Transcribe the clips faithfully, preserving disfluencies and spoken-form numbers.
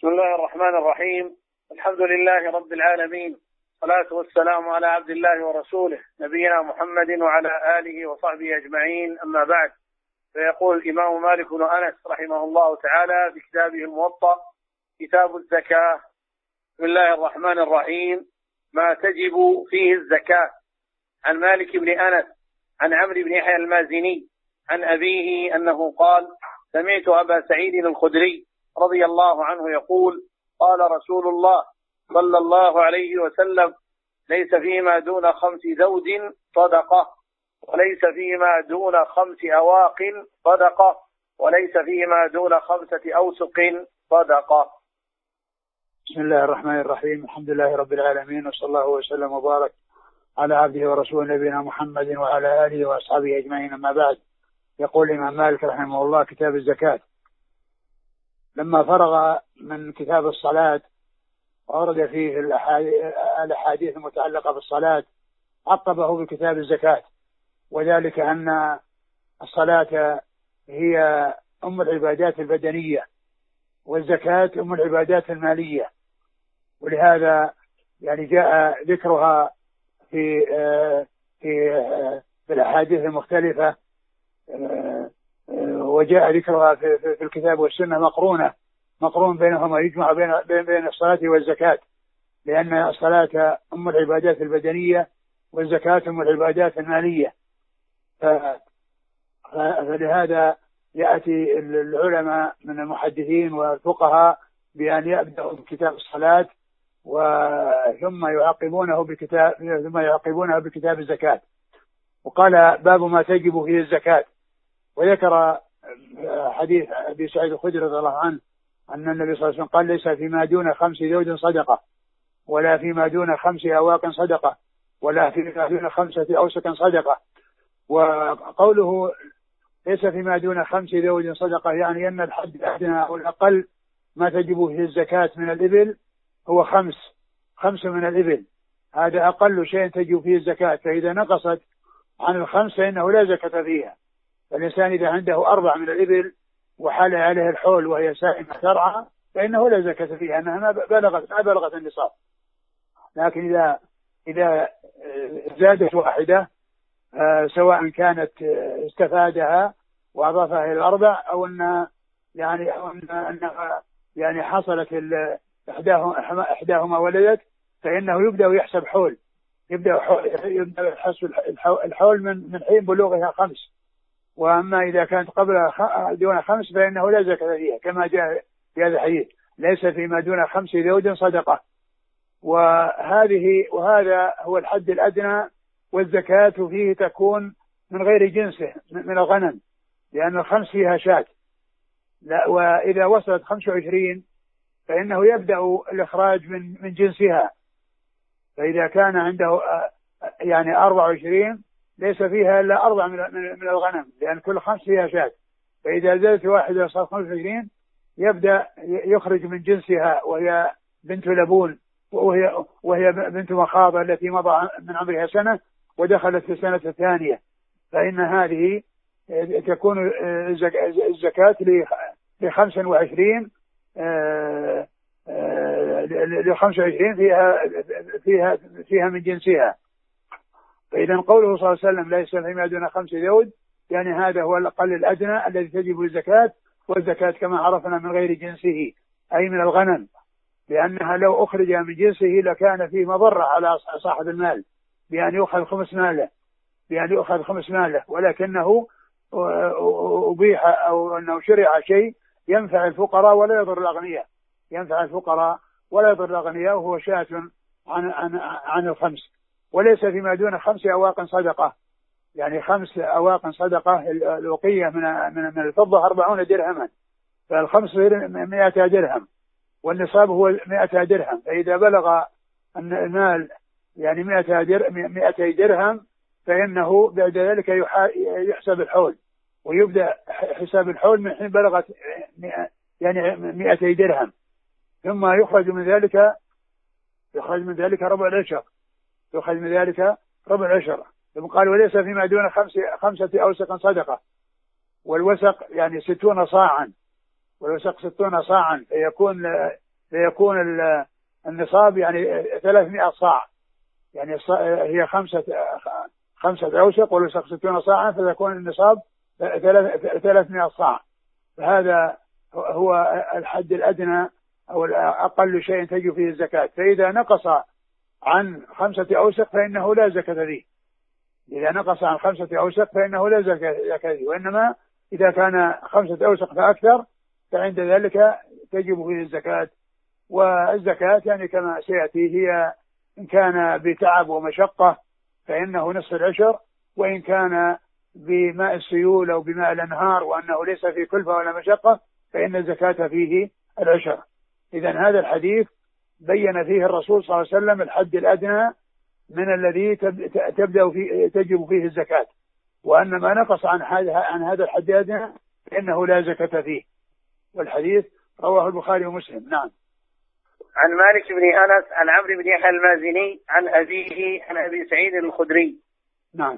بسم الله الرحمن الرحيم. الحمد لله رب العالمين، والصلاة والسلام على عبد الله ورسوله نبينا محمد وعلى آله وصحبه أجمعين، أما بعد. فيقول الإمام مالك بن أنس رحمه الله تعالى في كتابه الموطأ كتاب الزكاة: بسم الله الرحمن الرحيم. ما تجب فيه الزكاة. عن مالك بن أنس عن عمرو بن يحيى المازني عن أبيه أنه قال: سمعت أبا سعيد الخدري رضي الله عنه يقول: قال رسول الله صلى الله عليه وسلم: ليس فيما دون خمس زوج صدقة، وليس فيما دون خمس أواق صدقة، وليس فيما دون خمسة أوسق صدقة. بسم الله الرحمن الرحيم. الحمد لله رب العالمين، وصلى الله وسلم وبارك على عبده ورسوله نبينا محمد وعلى آله وأصحابه أجمعين، أما بعد. يقول الإمام مالك رحمه الله: كتاب الزكاة. لما فرغ من كتاب الصلاة ورد فيه الأحاديث المتعلقة بالصلاة عقبه بكتاب الزكاة، وذلك أن الصلاة هي أم العبادات البدنية، والزكاة أم العبادات المالية، ولهذا يعني جاء ذكرها في في في الأحاديث المختلفة، وجاء ذكرها في, في الكتاب والسنة مقرونة مقرون بينهما، يجمع بين بين الصلاة والزكاة، لأن الصلاة أم العبادات البدنية والزكاة أم العبادات المالية. فلهذا يأتي العلماء من المحدثين والفقهاء بأن يبدأوا بكتاب الصلاة وثم يعقبونه بكتاب ثم يعقبونه بكتاب الزكاة. وقال: باب ما تجب فيه الزكاة. وذكر حديث أبي سعيد الخدري رضي الله عنه أن النبي صلى الله عليه وسلم قال: ليس فيما دون خمس زوج صدقة، ولا فيما دون خمس أواق صدقة، ولا فيما دون خمسة أوسق صدقة. وقوله ليس فيما دون خمس زوج صدقة يعني أن الحد الأدنى أو الأقل ما تجب فيه الزكاة من الإبل هو خمس خمس من الإبل، هذا أقل شيء تجب فيه الزكاة. فإذا نقصت عن الخمس فإنه لا زكاة فيها. فالإنسان إذا عنده أربع من الإبل وحال عليه الحول وهي سائمة ترعى فإنه لا زكاة فيها، أنها ما بلغت ما بلغت النصاب. لكن إذا إذا زادت واحدة سواء كانت استفادها وأضافها إلى الأربع أو أن يعني أو أن يعني حصلت إحداهما ولدت، فإنه يبدأ يحسب حول يبدأ يبدأ يحسب الحول من من حين بلوغها خمس. وأما إذا كانت قبل دون خمس فإنه لا زكاة فيها، كما جاء في هذا الحديث: ليس فيما دون خمس زوج صدقة. وهذه وهذا هو الحد الأدنى، والزكاة فيه تكون من غير جنسه من الغنم، لأن الخمس فيها شاة. لا، وإذا وصلت خمس وعشرين فإنه يبدأ الإخراج من من جنسها. فإذا كان عنده يعني أربع وعشرين ليس فيها إلا أربع من من الغنم، لأن كل خمس فيها شاة. فإذا زادت واحدة صار خمس وعشرين يبدأ يخرج من جنسها، وهي بنت لبون، وهي وهي بنت مخاضة التي مضى من عمرها سنة ودخلت في السنة الثانية. فإن هذه تكون الزكاة لخمس وعشرين لخمس وعشرين فيها فيها فيها من جنسها. فإذا قوله صلى الله عليه وسلم: ليس فيما دون خمس زوج، يعني هذا هو الأقل الأدنى الذي تجب الزكاة. والزكاة كما عرفنا من غير جنسه، أي من الغنم، لأنها لو أخرج من جنسه لكان فيه مضرة على صاحب المال بأن يؤخذ خمس ماله بأن يؤخذ خمس ماله ولكنه أبيح أو أنه شرع شيء ينفع الفقراء ولا يضر الأغنياء ينفع الفقراء ولا يضر الأغنياء وهو شاة عن عن عن الخمس. وليس فيما دون خمس أواق صدقة، يعني خمس أواق صدقة الوقية من من من الفضة أربعون درهما، فالخمس مئة درهم، والنصاب هو مئة درهم. فإذا بلغ أن المال يعني مئة درهم فإنه بعد ذلك يحسب الحول، ويبدأ حساب الحول من حين بلغت يعني مئة درهم، ثم يخرج من ذلك يخرج من ذلك ربع العشر يخرج من ذلك ربع العشر. ثم قال: وليس فيما دون خمس خمسة أوسق صدقة. والوسق يعني ستون صاعا والوسق ستون صاعا، فيكون فيكون النصاب يعني ثلاثمائة صاع، يعني هي خمسة خمسة أوسق والوسق ستون صاعا، فيكون النصاب ثلاثمائة صاع. فهذا هو الحد الأدنى أو أقل شيء تجب فيه الزكاة. فإذا نقص عن خمسة أوسق فإنه لا زكاة فيه، إذا نقص عن خمسة أوسق فإنه لا زكاة فيه، وإنما إذا كان خمسة أوسق فأكثر فعند ذلك تجب فيه الزكاة. والزكاة يعني كما سيأتي هي إن كان بتعب ومشقة فإنه نصف العشر، وإن كان بماء السيول أو بماء الأنهار وأنه ليس في كلفة ولا مشقة فإن الزكاة فيه العشر. إذن هذا الحديث بين فيه الرسول صلى الله عليه وسلم الحد الأدنى من الذي تبدأ فيه تجب فيه الزكاة، وأن ما نقص عن هذا عن هذا الحد الأدنى فإنه لا زكاة فيه. والحديث رواه البخاري ومسلم. نعم. عن مالك بن أنس عن عمرو بن يحيى المازني عن أبيه عن أبي سعيد الخدري. نعم.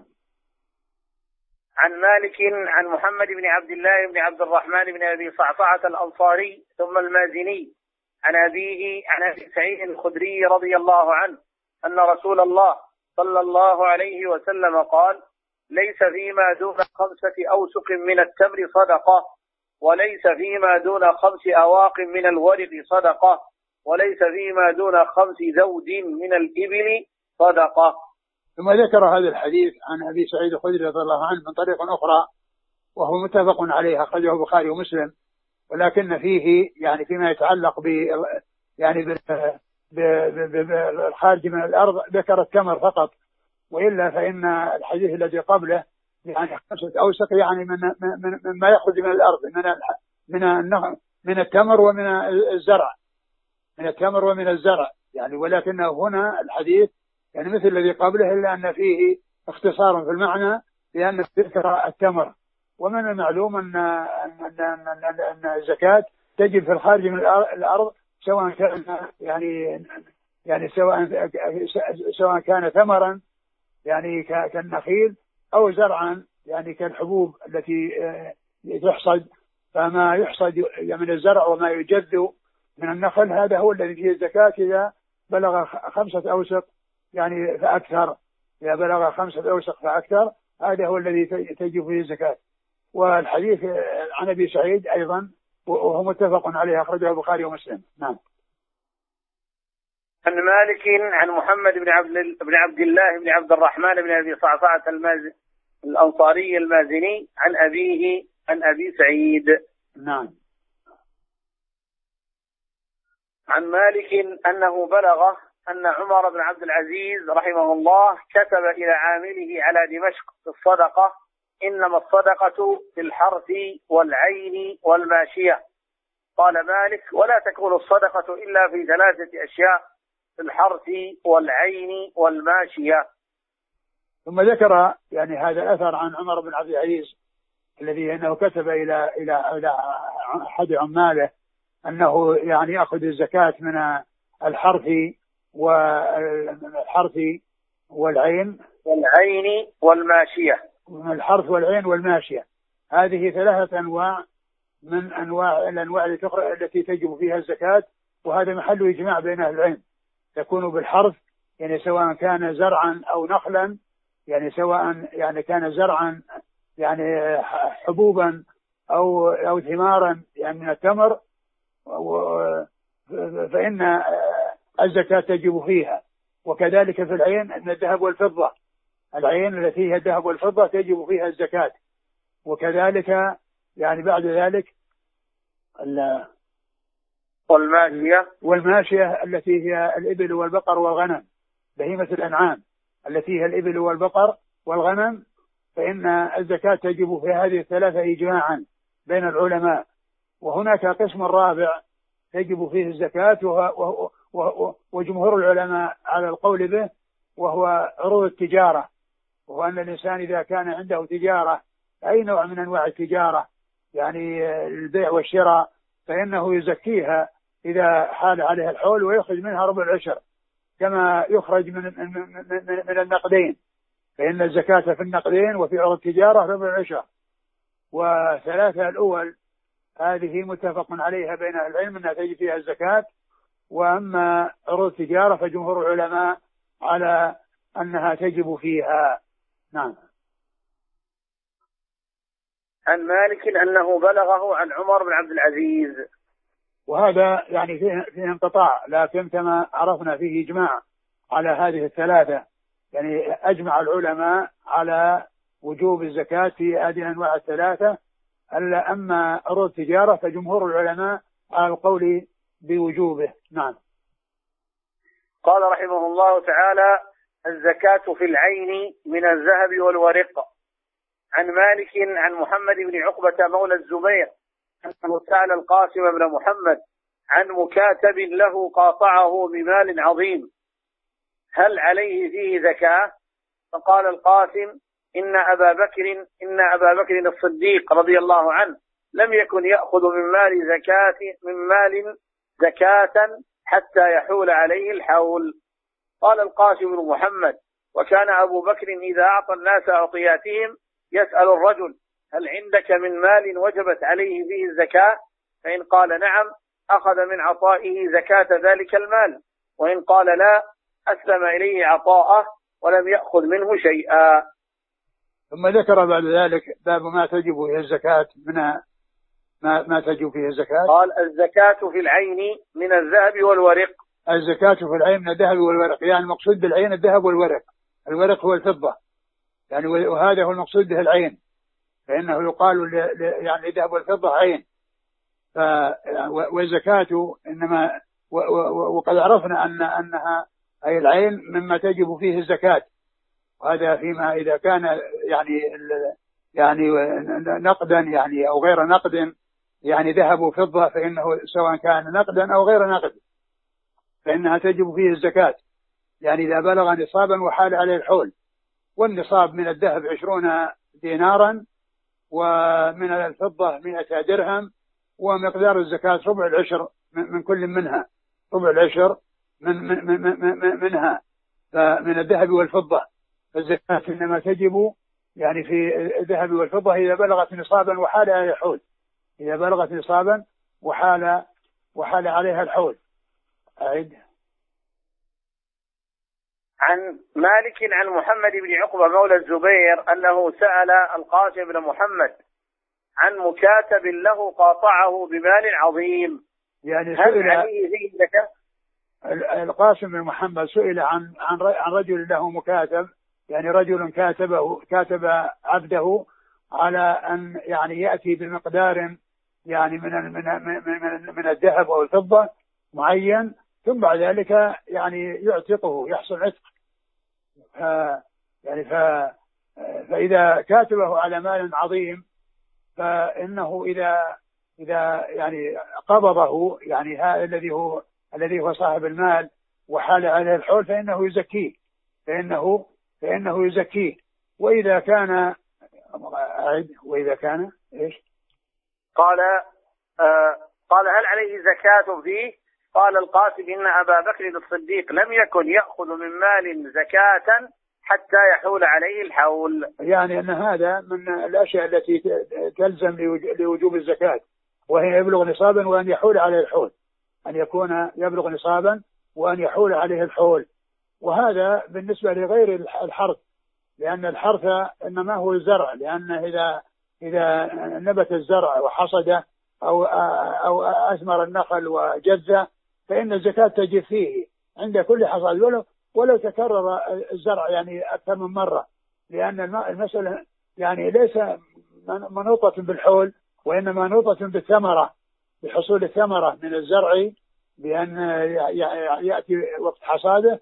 عن مالك عن محمد بن عبد الله بن عبد الرحمن بن أبي صعصعة الأنصاري ثم المازني عن أبيه عن أبي سعيد الخدري رضي الله عنه أن رسول الله صلى الله عليه وسلم قال: ليس فيما دون خمسة أوسق من التمر صدقة، وليس فيما دون خمس أواق من الورق صدقة، وليس فيما دون خمس ذود من الإبل صدقة. ثم ذكر هذا الحديث عن أبي سعيد الخدري رضي الله عنه من طريق أخرى وهو متفق عليه، أخرجه البخاري ومسلم، ولكن فيه يعني فيما يتعلق ب يعني بالخارج من الأرض ذكر التمر فقط، وإلا فإن الحديث الذي قبله يعني خمسة أوسق يعني من من مما يخرج من الأرض من من من التمر ومن الزرع، من التمر ومن الزرع يعني، ولكنه هنا الحديث يعني مثل الذي قبله إلا أن فيه اختصار في المعنى لأن ذكر التمر. ومن المعلوم أن أن أن أن الزكاة تجب في الخارج من الأرض سواء كان يعني يعني سواء سواء كان ثمرا يعني كالنخيل أو زرعا يعني كالحبوب التي تحصد. فما يحصد من الزرع وما يجذ من النخل هذا هو الذي فيه الزكاة إذا بلغ خمسة أوسق يعني فأكثر، إذا بلغ خمسة أوسق فأكثر هذا هو الذي تجب فيه الزكاة. والحديث عن أبي سعيد أيضا وهو متفق عليه، أخرجه البخاري ومسلم. نعم. عن مالك عن محمد بن عبد بن عبد الله بن عبد الرحمن بن أبي صعصعة الأنصاري المازني عن أبيه عن أبي سعيد. نعم. عن مالك أنه بلغه أن عمر بن عبد العزيز رحمه الله كتب إلى عامله على دمشق في الصدقة: إنما الصدقة في الحرث والعين والماشية. قال مالك: ولا تكون الصدقة إلا في ثلاثة أشياء: في الحرث والعين والماشية. ثم ذكر يعني هذا الأثر عن عمر بن عبد العزيز الذي أنه كتب إلى إلى إلى أحد عماله أنه يعني يأخذ الزكاة من الحرث والحرث والعين والعين والماشية. من الحرث والعين والماشية، هذه ثلاثة أنواع من أنواع الأنواع التي تجب فيها الزكاة، وهذا محل إجماع بين أهل العلم. تكون بالحرث يعني سواء كان زرعا أو نخلا، يعني سواء يعني كان زرعا يعني حبوبا أو أو ثمارا يعني من التمر، فإن الزكاة تجب فيها. وكذلك في العين أن الذهب والفضة، العين التي هي الذهب والفضة تجب فيها الزكاة. وكذلك يعني بعد ذلك والماشية والماشية التي هي الإبل والبقر والغنم، بهيمة الأنعام التي هي الإبل والبقر والغنم، فإن الزكاة تجب في هذه الثلاثة إجماعا بين العلماء. وهناك قسم رابع تجب فيه الزكاة وجمهور العلماء على القول به، وهو عروض التجارة، وهو أن الإنسان إذا كان عنده تجارة أي نوع من أنواع التجارة يعني البيع والشراء فإنه يزكيها إذا حال عليها الحول ويخرج منها ربع العشر كما يخرج من من من النقدين، فإن الزكاة في النقدين وفي عروض التجارة ربع العشر. وثلاثة الأول هذه متفق عليها بين العلم أنها تجب فيها الزكاة، وأما عروض التجارة فجمهور العلماء على أنها تجب فيها. نعم. عن مالك أنه بلغه عن عمر بن عبد العزيز. وهذا يعني فيه, فيه انقطاع، لكن كما عرفنا فيه إجماع على هذه الثلاثة، يعني أجمع العلماء على وجوب الزكاة في هذه الأنواع الثلاثة. ألا أما عروض التجارة فجمهور العلماء على القول بوجوبه. نعم. قال رحمه الله تعالى: الزكاة في العين من الذهب والورق. عن مالك عن محمد بن عقبة مولى الزبير أنه سأل القاسم بن محمد عن مكاتب له قاطعه بمال عظيم هل عليه فيه زكاة؟ فقال القاسم: إن أبا بكر إن أبا بكر الصديق رضي الله عنه لم يكن يأخذ من مال زكاة من مال زكاة حتى يحول عليه الحول. قال القاسم بن محمد: وكان أبو بكر إذا أعطى الناس أعطياتهم يسأل الرجل: هل عندك من مال وجبت عليه فيه الزكاة؟ فإن قال نعم أخذ من عطائه زكاة ذلك المال، وإن قال لا أسلم إليه عطاءه ولم يأخذ منه شيئا. ثم ذكر بعد ذلك باب ما تجب فيه الزكاة من ما, ما تجب فيه الزكاة. قال: الزكاة في العين من الذهب والورق. الزكاة في العين من الذهب والورق، يعني المقصود بالعين الذهب والورق، الورق هو الفضة يعني، وهذا هو المقصود به العين، فإنه يقال يعني الذهب والفضة عين. والزكاة إنما وقد عرفنا أن أنها أي العين مما تجب فيه الزكاة، وهذا فيما إذا كان يعني يعني نقدا يعني أو غير نقد، يعني ذهب وفضة، فإنه سواء كان نقدا أو غير نقد فإنها تجب فيه الزكاة، يعني إذا بلغ نصابا وحال عليه الحول. والنصاب من الذهب عشرون دينارا، ومن الفضة مئة درهم، ومقدار الزكاة ربع العشر من كل منها، ربع العشر من, من, من, من منها من الذهب والفضة. فالزكاة إنما تجب يعني في الذهب والفضة إذا بلغت نصابا وحال عليها الحول، إذا بلغت نصابا وحال وحال عليها الحول. أعد. عن مالك عن محمد بن عقبة مولى الزبير أنه سأل القاسم بن محمد عن مكاتب له قاطعه بمال عظيم يعني هل عليه فيه زكاة؟ القاسم بن محمد سئل عن عن عن رجل له مكاتب، يعني رجل كاتبه كاتب عبده على أن يعني يأتي بمقدار يعني من من من, من الذهب أو الفضة معين، ثم بعد ذلك يعني يعتقه، يحصل عتق. ف يعني ف فإذا كاتبه على مال عظيم فإنه إذا إذا يعني قبضه يعني هذا الذي هو الذي هو صاحب المال وحال عليه الحول فإنه يزكيه فإنه فإنه يزكيه. وإذا كان أعد وإذا كان إيش؟ قال آه قال: هل عليه زكاة فيه؟ قال القاسم: إن أبا بكر الصديق لم يكن يأخذ من مال زكاة حتى يحول عليه الحول. يعني أن هذا من الأشياء التي تلزم لوجوب الزكاة، وهي يبلغ نصابا وأن يحول عليه الحول، أن يكون يبلغ نصابا وأن يحول عليه الحول. وهذا بالنسبة لغير الحرث، لأن الحرث إنما هو الزرع، لأن إذا إذا نبت الزرع وحصد أو أو أثمر النخل وجذ فإن الزكاة تجب فيه عند كل حصاد، ولو ولو تكرر الزرع يعني أكثر من مرة، لأن المسألة يعني ليس منوطة بالحول، وإنما منوطة بالثمرة، بحصول الثمرة من الزرع، بأن يأتي وقت حصاده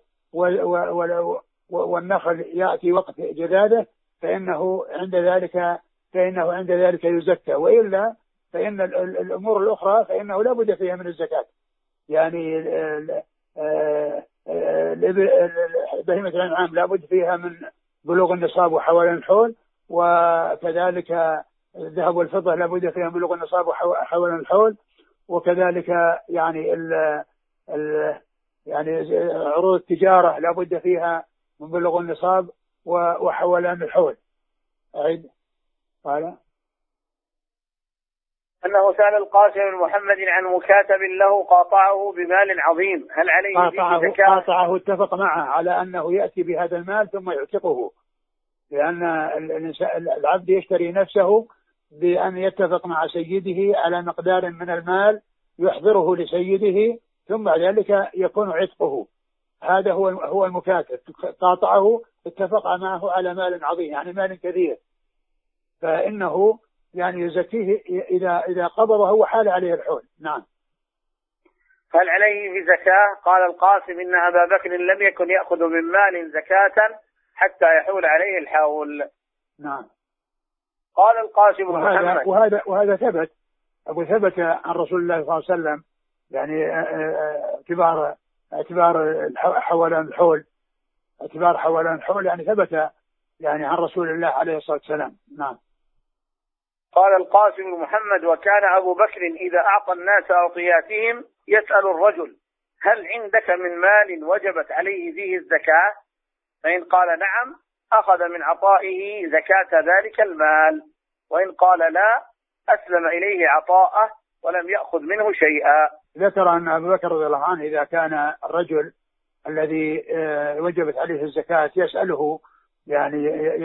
والنخل يأتي وقت جذاده، فإنه عند ذلك فإنه عند ذلك يزكى. وإلا فإن الأمور الأخرى فإنه لا بد فيها من الزكاة، يعني بهيمة الأنعام لا بد فيها من بلوغ النصاب وحوالين الحول، وكذلك الذهب والفضة لا بد فيها من بلوغ النصاب وحوالين الحول، وكذلك يعني ال ال يعني عروض التجارة لا بد فيها من بلوغ النصاب وحوالين الحول. أعيد. قال أنه سأل القاسم بن محمد عن مكاتب له قاطعه بمال عظيم، هل عليه قاطعه, زكاة؟ قاطعه اتفق معه على أنه يأتي بهذا المال ثم يعتقه، لأن العبد يشتري نفسه بأن يتفق مع سيده على مقدار من المال يحضره لسيده، ثم بعد ذلك يكون عتقه. هذا هو هو المكاتب، قاطعه اتفق معه على مال عظيم، يعني مال كثير، فإنه يعني يزكيه إذا إذا قبضه وحال عليه الحول. نعم. هل عليه في زكاة؟ قال القاسم إن أبا بكر لم يكن يأخذ من مال زكاة حتى يحول عليه الحول. نعم. قال القاسم وهذا محمد وهذا وهذا ثبت أبو ثبت عن رسول الله صلى الله عليه وسلم، يعني اعتبار اعتبار حولان الحول اعتبار حولان الحول يعني ثبت يعني عن رسول الله عليه الصلاة والسلام. نعم. قال القاسم محمد وكان أبو بكر إذا أعطى الناس أعطياتهم يسأل الرجل هل عندك من مال وجبت عليه فيه الزكاة؟ فإن قال نعم أخذ من عطائه زكاة ذلك المال، وإن قال لا أسلم إليه عطاءه ولم يأخذ منه شيئا. ذكر أن أبو بكر رضي الله عنه إذا كان الرجل الذي وجبت عليه الزكاة يسأله يعني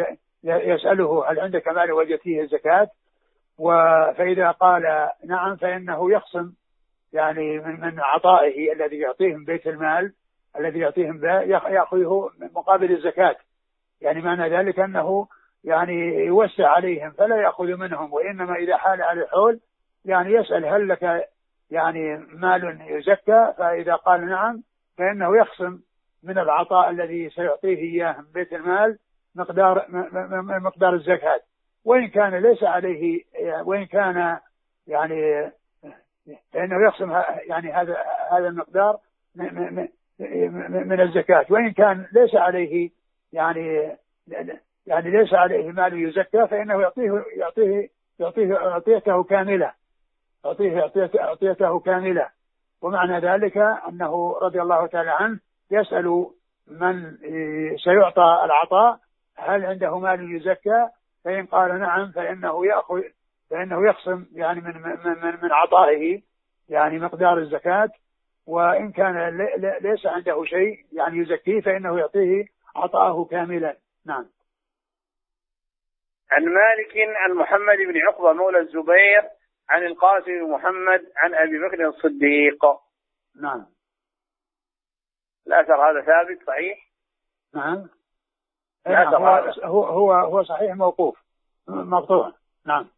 يسأله هل عندك مال وجبت فيه الزكاة، فإذا قال نعم فإنه يخصم يعني من من عطائه الذي يعطيهم بيت المال الذي يعطيهم به يأخذه مقابل الزكاة، يعني معنى ذلك أنه يعني يوسع عليهم فلا يأخذ منهم، وإنما إذا حال على الحول يعني يسأل هل لك يعني مال يزكى، فإذا قال نعم فإنه يخصم من العطاء الذي سيعطيه إياه من بيت المال مقدار مقدار الزكاة، وإن كان ليس عليه وإن كان يعني فإنه يخصم يعني هذا هذا المقدار من الزكاة، وإن كان ليس عليه يعني يعني ليس عليه مال يزكى فإنه يعطيه يعطيه يعطيه عطيته كاملة يعطيه عطيته كاملة. ومعنى ذلك أنه رضي الله تعالى عنه يسأل من سيعطى العطاء هل عنده مال يزكى، فإن قال نعم فإنه يأخذ فإنه يخصم يعني من من من عطائه يعني مقدار الزكاة، وإن كان ليس عنده شيء يعني يزكيه فإنه يعطيه عطاءه كاملا. نعم. عن مالك عن محمد بن عقبة مولى الزبير عن القاسم بن محمد عن أبي بكر الصديق. نعم. الأثر هذا ثابت صحيح؟ نعم. هو هو هو هو صحيح موقوف مقطوع. نعم.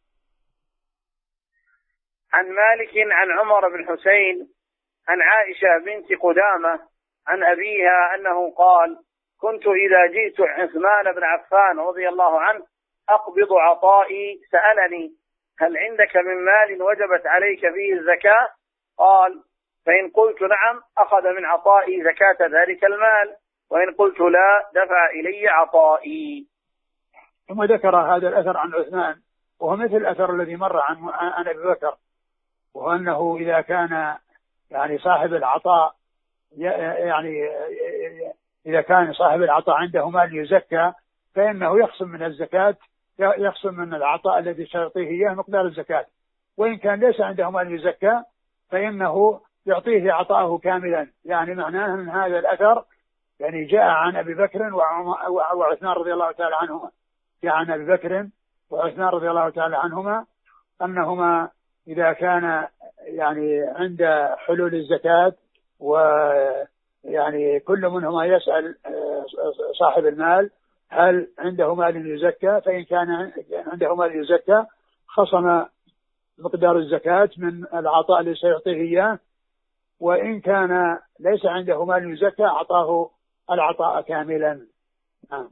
عن مالك عن عمر بن حسين عن عائشة بنت قدامة عن أبيها أنه قال كنت إذا جئت عثمان بن عفان رضي الله عنه أقبض عطائي سألني هل عندك من مال وجبت عليك فيه الزكاة؟ قال فإن قلت نعم أخذ من عطائي زكاة ذلك المال، وإن قلت لا دفع إلي عطائي. ثم ذكر هذا الأثر عن عثمان وهو مثل الأثر الذي مر عن عن أبي بكر، وهو أنه إذا كان يعني صاحب العطاء يعني إذا كان صاحب العطاء عنده مال يزكى فإنه يخصم من الزكاة يخصم من العطاء الذي سيعطيه إياه مقدار الزكاة، وإن كان ليس عنده مال يزكى فإنه يعطيه عطاءه كاملا. يعني معناه من هذا الأثر يعني جاء عن أبي بكر وعثمان رضي الله تعالى عنهما جاء عن أبي بكر وعثمان رضي الله تعالى عنهما أنهما إذا كان يعني عند حلول الزكاة ويعني كل منهما يسأل صاحب المال هل عنده مال يزكى، فإن كان عنده مال يزكى خصم مقدار الزكاة من العطاء الذي سيعطيه إياه، وإن كان ليس عنده مال يزكى أعطاه العطاء كاملا. نعم.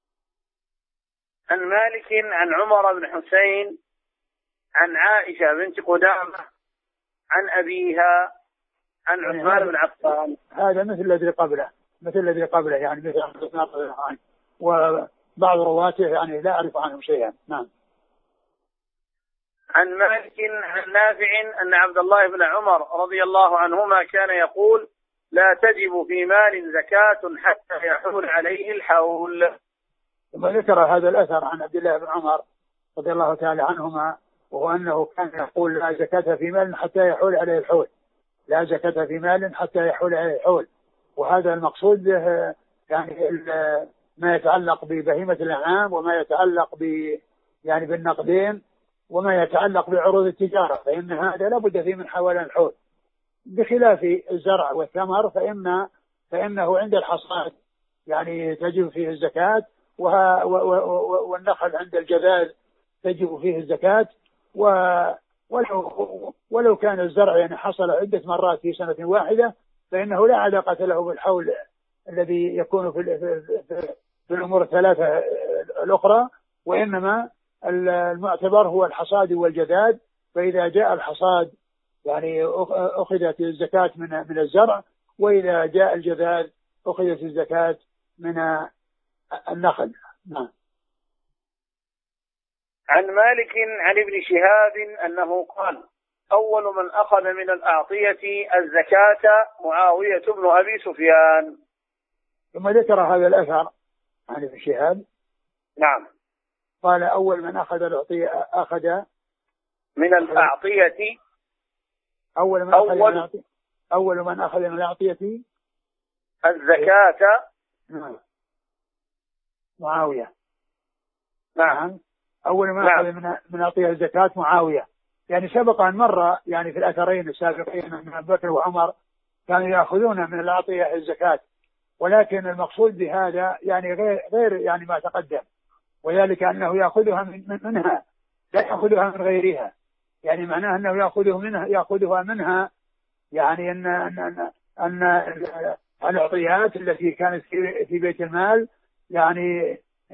عن مالك عن عمر بن حسين عن عائشة بنت قدامة عن أبيها عن عثمان بن عفان. هذا مثل الذي قبله مثل الذي قبله يعني مثل عثمان بن عفان، وبعض رواته يعني لا أعرف عنهم شيئا. نعم. عن مالك عن نافع أن عبد الله بن عمر رضي الله عنهما كان يقول لا تجب في مال زكاة حتى يحول عليه الحول. ثم ذكر هذا الأثر عن عبد الله بن عمر رضي الله تعالى عنهما وهو أنه كان يقول لا زكاة في مال حتى يحول عليه الحول، لا زكاة في مال حتى يحول عليه الحول. وهذا المقصود يعني ما يتعلق ببهيمة الأنعام، وما يتعلق ب يعني بالنقدين، وما يتعلق بعروض التجارة، فإن هذا لابد فيه من حولان الحول، بخلاف الزرع والثمر فإن فإنه عند الحصاد يعني تجب فيه الزكاة، والنخل عند الجذاذ تجب فيه الزكاة. ولو, ولو كان الزرع يعني حصل عدة مرات في سنة واحدة فإنه لا علاقة له بالحول الذي يكون في, في, في الأمور الثلاثة الأخرى، وإنما المعتبر هو الحصاد والجذاذ. فإذا جاء الحصاد يعني أخذت الزكاة من من الزرع، وإذا جاء الجذاذ أخذت الزكاة من النخل. نعم. عن مالك عن ابن شهاب أنه قال: أول من أخذ من الأعطية الزكاة معاوية بن أبي سفيان. ثم ذكر هذا الأثر عن ابن شهاب. نعم. قال: أول من أخذ الأعطية أخذ من الأعطية أول من أخذ من الأعطية أول من أخذ من الأعطية الزكاة نعم معاوية. نعم. أول من أخذ من من أعطية الزكاة معاوية. يعني سبق أن مر يعني في الأثرين السابقين من أبي بكر وعمر كانوا يأخذون من الأعطية الزكاة، ولكن المقصود بهذا يعني غير غير يعني ما تقدم، وذلك أنه يأخذها من منها لا يأخذها من غيرها. يعني معناه أنه يأخذه منها يأخذها منها يعني أن أن أن, أن الأعطيات التي كانت في بيت المال يعني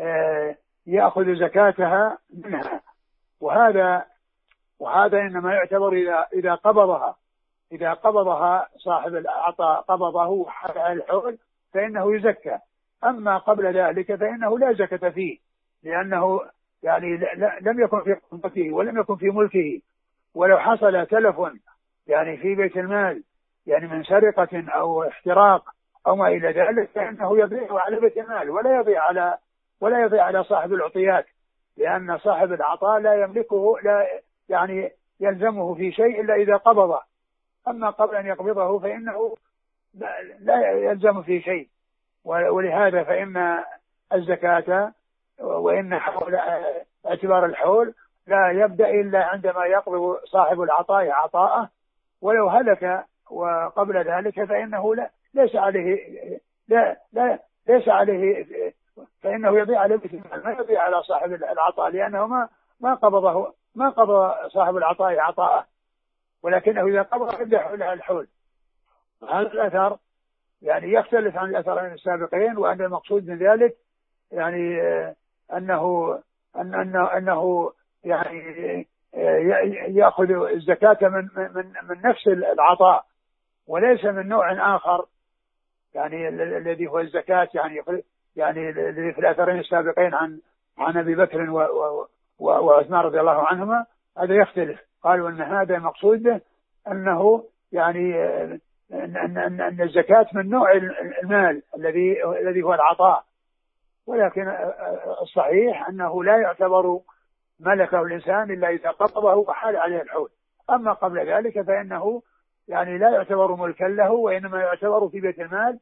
يأخذ زكاتها منها. وهذا وهذا إنما يعتبر إذا إذا قبضها إذا قبضها صاحب العطاء قبضه وحال على الحول فإنه يزكى. أما قبل ذلك فإنه لا زكاة فيه، لأنه يعني لم يكن في قبضته ولم يكن في ملكه. ولو حصل تلف يعني في بيت المال يعني من سرقة أو احتراق أو ما إلى ذلك فإنه يضيع على بيت المال ولا يضيع على ولا يضيع على صاحب العطيات، لأن صاحب العطاء لا يملكه لا يعني يلزمه في شيء إلا إذا قبضه. أما قبل أن يقبضه فإنه لا يلزم في شيء. ولهذا فإن الزكاة وإن حول اعتبار الحول لا يبدأ إلا عندما يقبض صاحب العطاء عطاءه، ولو هلك وقبل ذلك فإنه لا ليس عليه لا لا ليس عليه فإنه يضيع على ما يضيع على صاحب العطاء، لأنه ما ما قبضه ما قبض صاحب العطاء عطاءه، ولكنه إذا قبض يبدأ حولها الحول. هذا الأثر يعني يختلف عن الأثرين السابقين، وأن المقصود من ذلك يعني أنه أن أنه, أنه يعني يأخذ الزكاة من من من نفس العطاء وليس من نوع آخر، يعني الذي هو الزكاة يعني يعني الذي في الأثرين السابقين عن عن أبي بكر وعثمان رضي الله عنهما. هذا يختلف. قالوا أن هذا المقصود به أنه يعني أن أن أن الزكاة من نوع المال الذي الذي هو العطاء، ولكن الصحيح أنه لا يعتبر ملكه الإنسان إلا إذا قبضه وحال عليه الحول. أما قبل ذلك فإنه يعني لا يعتبر ملكا له، وإنما يعتبر في بيت المال،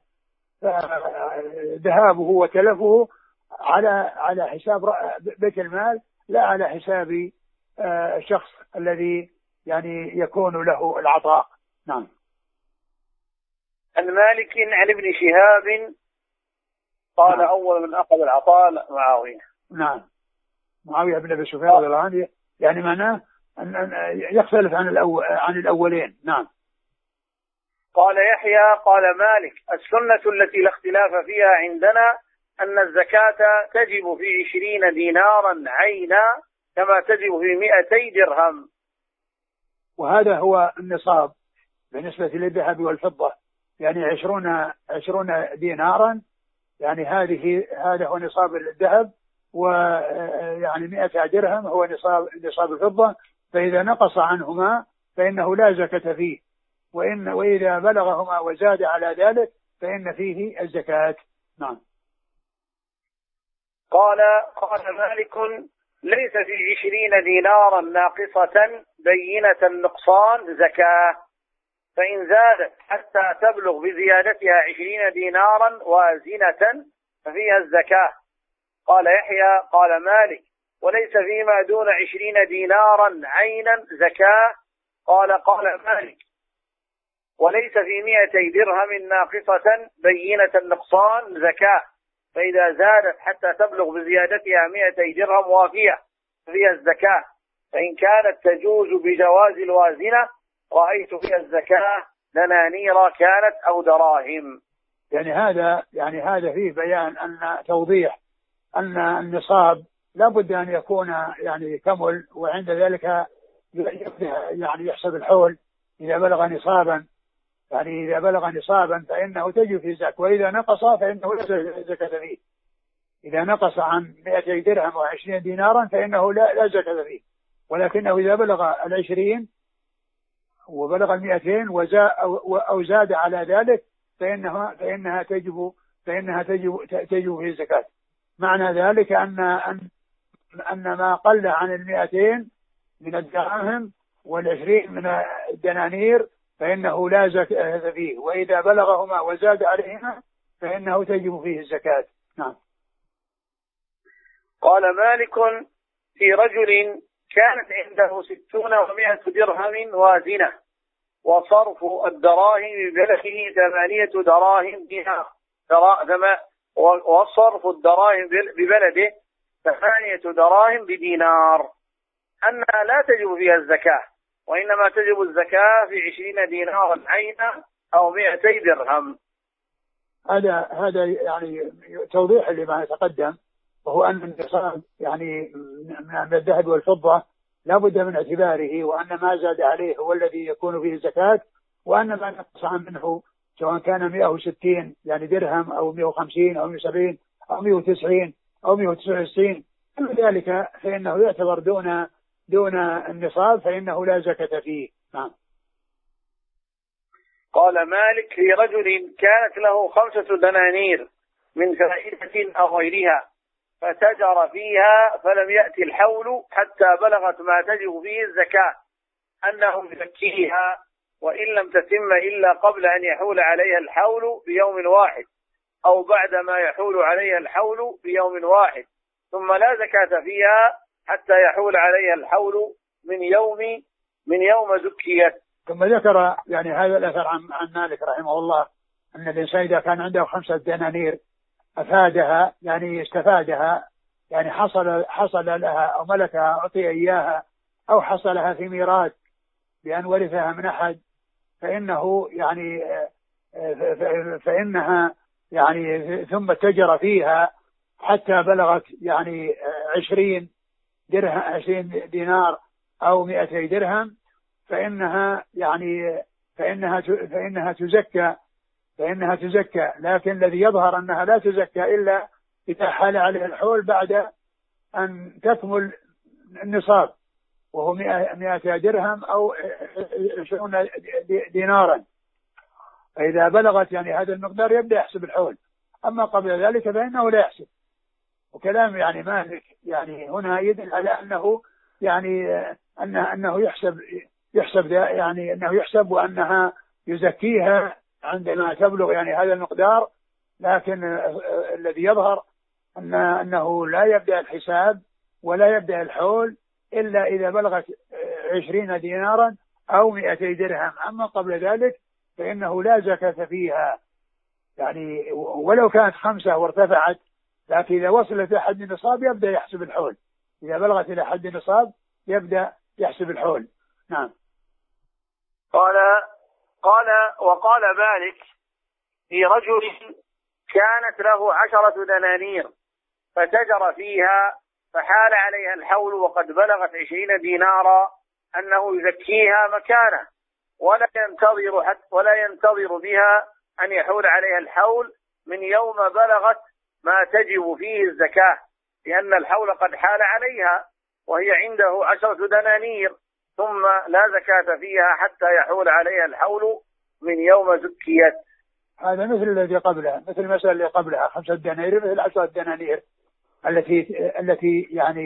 ذهابه وتلفه على على حساب بيت المال لا على حساب الشخص الذي يعني يكون له العطاء. نعم. عن مالك عن ابن شهاب قال: نعم. أول من أخذ العطاء معاوية. نعم. معاوية بن أبي سفيان رضي الله عنه، يعني معناه أن يختلف عن الأول عن الأولين. نعم. قال يحيى: قال مالك: السنة التي لا اختلاف فيها عندنا أن الزكاة تجب في عشرين دينارا عينا كما تجب في مئتي درهم. وهذا هو النصاب بالنسبة للذهب والفضة، يعني عشرون عشرون دينارا، يعني هذه هذا هو نصاب الذهب، ويعني مئة درهم هو نصاب نصاب الفضة. فإذا نقص عنهما فإنه لا زكاة فيه، وإن وإذا بلغهما وزاد على ذلك فإن فيه الزكاة. نعم. قال قال مالك: ليس في عشرين دينارا ناقصة بينة النقصان زكاة، فإن زادت حتى تبلغ بزيادتها عشرين دينارا وازنة ففيها الزكاة. قال يحيى قال مالك: وليس فيما دون عشرين دينارا عينا زكاة. قال قال مالك: وليس في مئتي درهم ناقصة بينة النقصان زكاة، فإذا زادت حتى تبلغ بزيادتها مئتي درهم وافية فيها الزكاة، فإن كانت تجوز بجواز الوازنة رأيت فيها الزكاة دنانير كانت أو دراهم. يعني هذا يعني هذا فيه بيان أن توضيح أن النصاب لابد أن يكون يعني كمل، وعند ذلك يعني يحسب الحول إذا بلغ نصابا، يعني إذا بلغ نصابا فإنه تجب في الزكاة، وإذا نقص فإنه لا زكاة فيه. إذا نقص عن مئتي درهم وعشرين دينارا فإنه لا, لا زكاة فيه، ولكنه إذا بلغ العشرين وبلغ المئتين أو زاد على ذلك فإنها فإنها تجب فإنها تجب تجب في الزكاة. معنى ذلك أن أن أن ما قل عن المئتين من الدراهم والعشرين من الدنانير فإنه لا زكاة فيه، وإذا بلغهما وزاد عليهما فإنه تجب فيه الزكاة. نعم. قال مالك: في رجل كانت عنده ستون ومائة درهم وازنة، وصرف الدراهم ببلده ثمانية دراهم دينار، وصرف الدراهم ببلده ثمانية دراهم بدينار، أنها لا تجب فيها الزكاة، وإنما تجب الزكاة في عشرين دينارا عينا أو مئتي درهم. هذا هذا يعني توضيح لما يتقدم، وهو أن النصاب يعني من الذهب والفضة لا بد من اعتباره، وأن ما زاد عليه هو الذي يكون فيه الزكاة، وأن ما نقص منه سواء كان مئة وستين يعني درهم أو مئة وخمسين أو مئة وسبعين أو مئة وتسعين أو مئة وتسعة وتسعين كل ذلك فإنه يعتبر دون دون النصاب، فإنه لا زكاة فيه. نعم. قال مالك: في رجل كانت له خمسة دنانير من فائدة أو غيرها، فتجر فيها فلم يأتي الحول حتى بلغت ما تجب فيه الزكاة، أنه يزكيها وإن لم تتم إلا قبل أن يحول عليها الحول بيوم واحد أو بعد ما يحول عليها الحول بيوم واحد، ثم لا زكاة فيها حتى يحول عليها الحول من يوم من يوم زكيت. ثم ذكر يعني هذا الأثر عن عن مالك رحمه الله أن الإنسان إذا كان عنده خمسة دنانير أفادها يعني استفادها، يعني حصل حصل لها أو ملكها أعطي إياها أو حصلها في ميراث بأن ورثها من أحد، فإنه يعني فإنها يعني ثم تجر فيها حتى بلغت يعني عشرين درهم عشرين دينار أو مئتي درهم، فإنها يعني فإنها فإنها تزكى فإنها تزكى لكن الذي يظهر أنها لا تزكى إلا إذا حال عليها الحول بعد أن تكمل النصاب، وهو مئة درهم أو عشرون دينارا، فإذا بلغت يعني هذا المقدار يبدأ يحسب الحول، أما قبل ذلك فإنه لا يحسب. وكلام يعني مالك يعني هنا يدل على أنه يعني أنه, أنه يحسب يحسب يعني أنه يحسب وأنها يزكيها عندما تبلغ يعني هذا المقدار، لكن الذي يظهر أن أنه لا يبدأ الحساب ولا يبدأ الحول إلا إذا بلغت عشرين دينارا أو مئتي درهم، أما قبل ذلك فإنه لا زكاة فيها، يعني ولو كانت خمسة وارتفعت، لكن إذا وصلت إلى حد النصاب يبدأ يحسب الحول، إذا بلغت إلى حد النصاب يبدأ يحسب الحول. نعم. قال قال وقال مالك: في رجل كانت له عشرة دنانير فتجر فيها فحال عليها الحول وقد بلغت عشرين دينارا، أنه يزكيها مكانه ولا ينتظر حتى ولا ينتظر بها أن يحول عليها الحول من يوم بلغت ما تجب فيه الزكاة، لأن الحول قد حال عليها وهي عنده عشرة دنانير، ثم لا زكاة فيها حتى يحول عليها الحول من يوم زكيت. هذا مثل الذي قبلها، مثل المسألة اللي قبلها، خمسة دنانير مثل عشرة دنانير التي التي يعني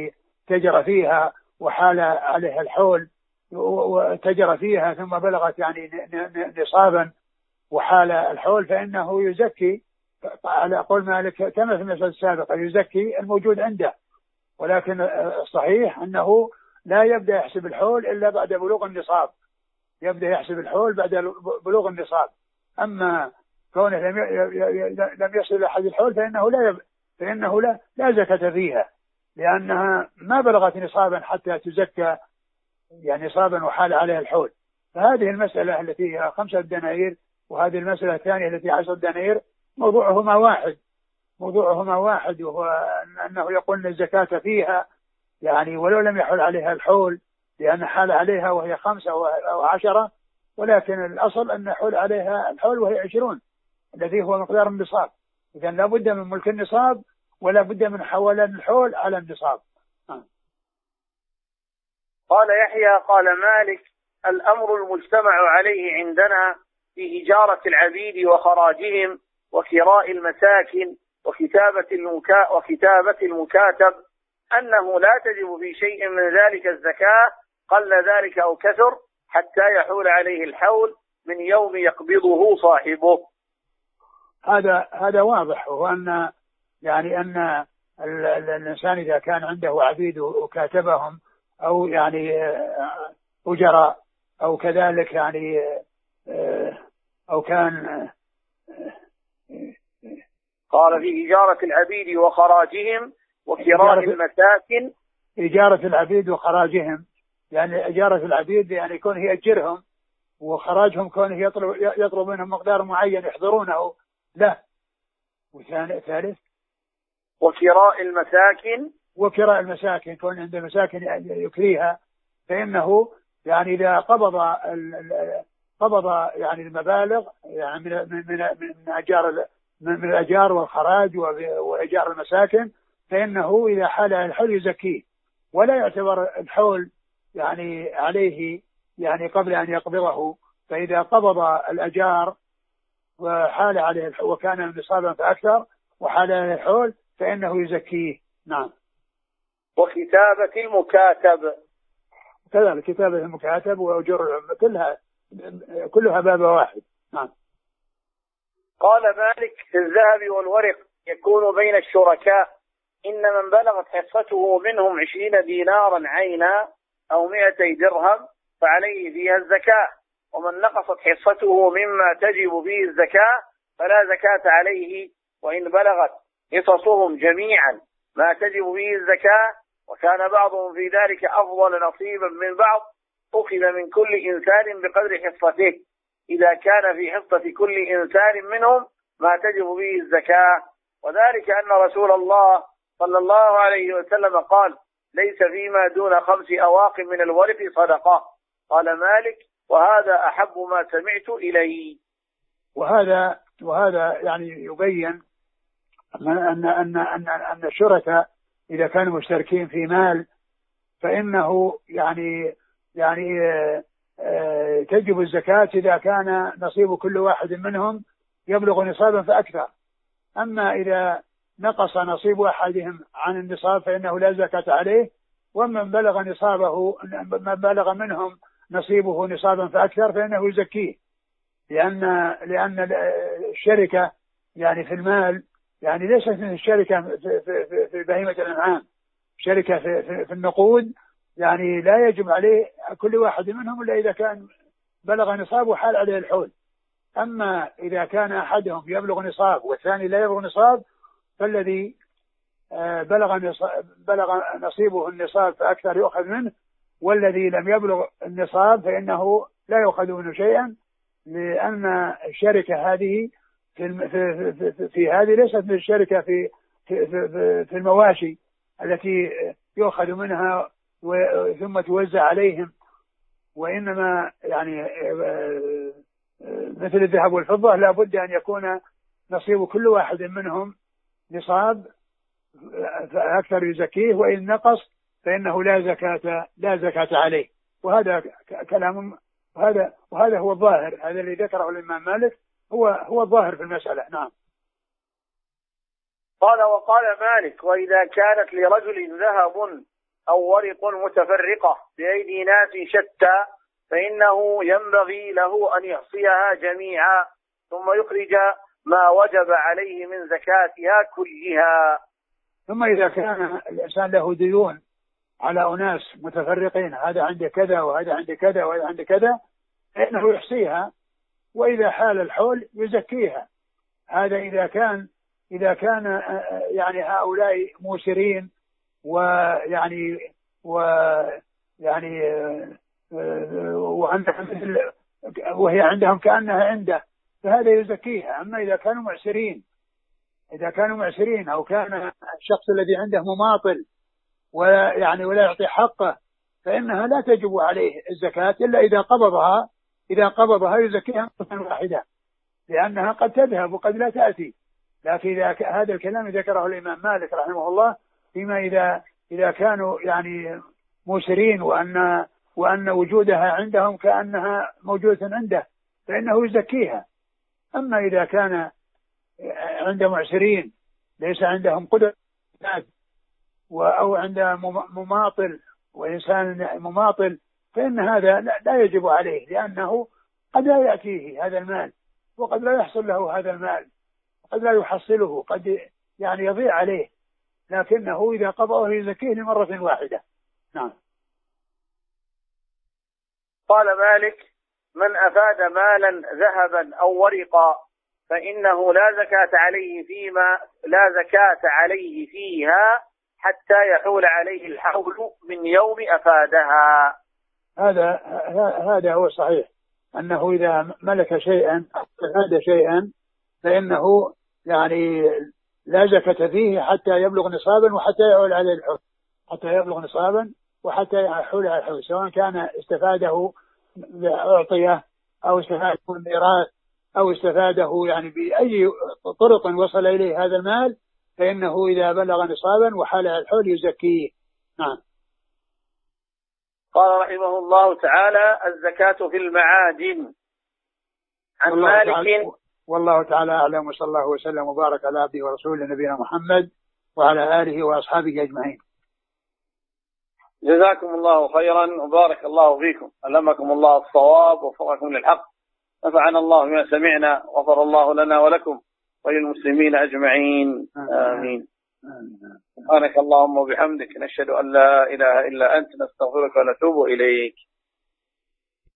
تجر فيها وحال عليها الحول وتجر فيها ثم بلغت يعني نصابا وحال الحول فإنه يزكي على قول مالك كما في المسألة السابقة يزكي الموجود عنده. ولكن الصحيح أنه لا يبدأ يحسب الحول إلا بعد بلوغ النصاب، يبدأ يحسب الحول بعد بلوغ النصاب. أما كونه لم لم يصل إلى حد الحول فإنه لا يب... فإنه لا لا زكاة فيها، لأنها ما بلغت نصابا حتى تزكى يعني نصابا وحال عليها الحول. فهذه المسألة التي هي خمسة دنانير وهذه المسألة الثانية التي عشر دنانير موضوعهما واحد موضوعهما واحد وهو أنه يقول الزكاة فيها يعني ولو لم يحل عليها الحول، لأن حال عليها وهي خمسة أو عشرة، ولكن الأصل أن يحل عليها الحول وهي عشرون الذي هو مقدار النصاب. إذن لا بد من ملك النصاب ولا بد من حولان الحول على النصاب. قال يحيى قال مالك: الأمر المجتمع عليه عندنا في إجارة العبيد وخراجهم وكراء المساكن وكتابة المكا وكتابة المكاتب أنه لا تجب في شيء من ذلك الزكاة قل ذلك أو كثر حتى يحول عليه الحول من يوم يقبضه صاحبه. هذا هذا واضح، وأن يعني أن الإنسان إذا كان عنده عبيد وكاتبهم أو يعني أجراء أو كذلك يعني أو كان قال في إجارة العبيد وخراجهم وكراء المساكن. إجارة العبيد وخراجهم يعني إجارة العبيد يعني يكون هي أجرهم، وخراجهم كونه يطلب يطلب منهم مقدار معين يحضرونه له. وثاني ثالث وكراء المساكن وكراء المساكن كون عنده مساكن يكريها، فإنه يعني إذا قبض قبض يعني المبالغ يعني من من من أجار من الأجار والخراج وإيجار المساكن، فإنه إذا حال الحول يزكيه ولا يعتبر الحول يعني عليه يعني قبل أن يقبضه. فإذا قبض الأجار وحال عليه وكان نصابا فأكثر وحال عليه الحول فإنه يزكيه. نعم. وكتابة المكاتب كذلك كتابة المكاتب وأجور كلها كلها باب واحد. نعم. قال مالك: في الذهب والورق يكون بين الشركاء إن من بلغت حصته منهم عشرين دينارا عينا أو مئتي درهم فعليه فيها الزكاة، ومن نقصت حصته مما تجب به الزكاة فلا زكاة عليه، وإن بلغت حصصهم جميعا ما تجب به الزكاة وكان بعضهم في ذلك أفضل نصيبا من بعض أخذ من كل إنسان بقدر حصته، إذا كان في حصة كل إنسان منهم ما تجب به الزكاة. وذلك أن رسول الله صلى الله عليه وسلم قال: ليس فيما دون خمس أواق من الورث صدقة. قال مالك: وهذا أحب ما سمعت إليه. وهذا وهذا يعني يبين أن أن أن أن, أن الشركاء إذا كانوا مشتركين في مال فإنه يعني يعني تجب الزكاة إذا كان نصيب كل واحد منهم يبلغ نصابا فأكثر. أما إذا نقص نصيب أحدهم عن النصاب فإنه لا زكاة عليه، ومن بلغ نصابه من بلغ منهم نصيبه نصابا فأكثر فإنه يزكيه، لأن لأن الشركة يعني في المال يعني ليست من الشركة في, في, في بهيمة الأنعام. شركة في, في, في النقود يعني لا يجب عليه كل واحد منهم إلا إذا كان بلغ نصاب وحال عليه الحول. أما إذا كان أحدهم يبلغ نصاب والثاني لا يبلغ نصاب فالذي بلغ بلغ نصيبه النصاب فأكثر يؤخذ منه، والذي لم يبلغ النصاب فإنه لا يؤخذ منه شيئا، لأن الشركة هذه في في في, في هذه ليست من الشركة في في, في, في المواشي التي يؤخذ منها ثم توزع عليهم، وإنما يعني مثل الذهب والفضة لا بد أن يكون نصيب كل واحد منهم نصاب فأكثر يزكيه، وإن نقص فإنه لا زكاة لا زكاة عليه. وهذا كلام وهذا وهذا هو الظاهر، هذا الذي ذكره الإمام مالك هو هو الظاهر في المسألة. نعم. قال: وقال مالك: وإذا كانت لرجل ذهب أو ورق متفرقة بأيدي ناس شتى فإنه ينبغي له أن يحصيها جميعا ثم يخرج ما وجب عليه من زكاتها كلها. ثم إذا كان الإنسان له ديون على أناس متفرقين، هذا عنده كذا وهذا عنده كذا وهذا عنده كذا، فإنه يحصيها، وإذا حال الحول يزكيها. هذا إذا كان إذا كان يعني هؤلاء موسرين ويعني ويعني وعندهم وهي عندهم كأنها عنده، فهذا يزكيها. أما إذا كانوا معسرين إذا كانوا معسرين أو كان الشخص الذي عنده مماطل ولا يعني ولا يعطي حقه، فإنها لا تجب عليه الزكاة إلا إذا قبضها إذا قبضها يزكيها مرة واحدة، لأنها قد تذهب وقد لا تأتي. لكن إذا هذا الكلام ذكره الإمام مالك رحمه الله فيما إذا إذا كانوا يعني موسرين وأن وأن وجودها عندهم كأنها موجودة عنده، فإنه يزكيها. أما إذا كان عند معسرين ليس عندهم قدرة أو عند مماطل وإنسان مماطل، فإن هذا لا يجب عليه، لأنه قد لا يأتيه هذا المال وقد لا يحصل له هذا المال، قد لا يحصله، قد يعني يضيع عليه، لكنه إذا قضاه يزكيه لمرة واحدة. نعم. قال مالك: من أفاد مالا ذهبا أو ورقا فإنه لا زكاة عليه فيما لا زكاة عليه فيها حتى يحول عليه الحول من يوم أفادها. هذا هذا هو الصحيح، أنه إذا ملك شيئا أو أفاد شيئا فإنه يعني لا زكاة فيه حتى يبلغ نصابا وحتى يحول عليه الحول، حتى يبلغ نصابا وحتى يحول على الحول، سواء كان استفاده أعطيه أو استفاده من ميراث أو استفاده يعني بأي طرق وصل إليه هذا المال، فإنه إذا بلغ نصابا وحال على الحول يزكيه. نعم. قال رحمه الله تعالى: الزكاة في المعادن. عن مالك. والله تعالى أعلم، وصلى الله وسلم وبارك على عبده ورسوله نبينا محمد وعلى آله وأصحابه أجمعين. جزاكم الله خيرا وبارك الله فيكم، علمكم الله الصواب ووفقكم للحق، نفعنا الله بما سمعنا، غفر الله لنا ولكم وللمسلمين أجمعين، آمين. سبحانك اللهم وبحمدك، نشهد أن لا إله إلا أنت، نستغفرك ونتوب إليك.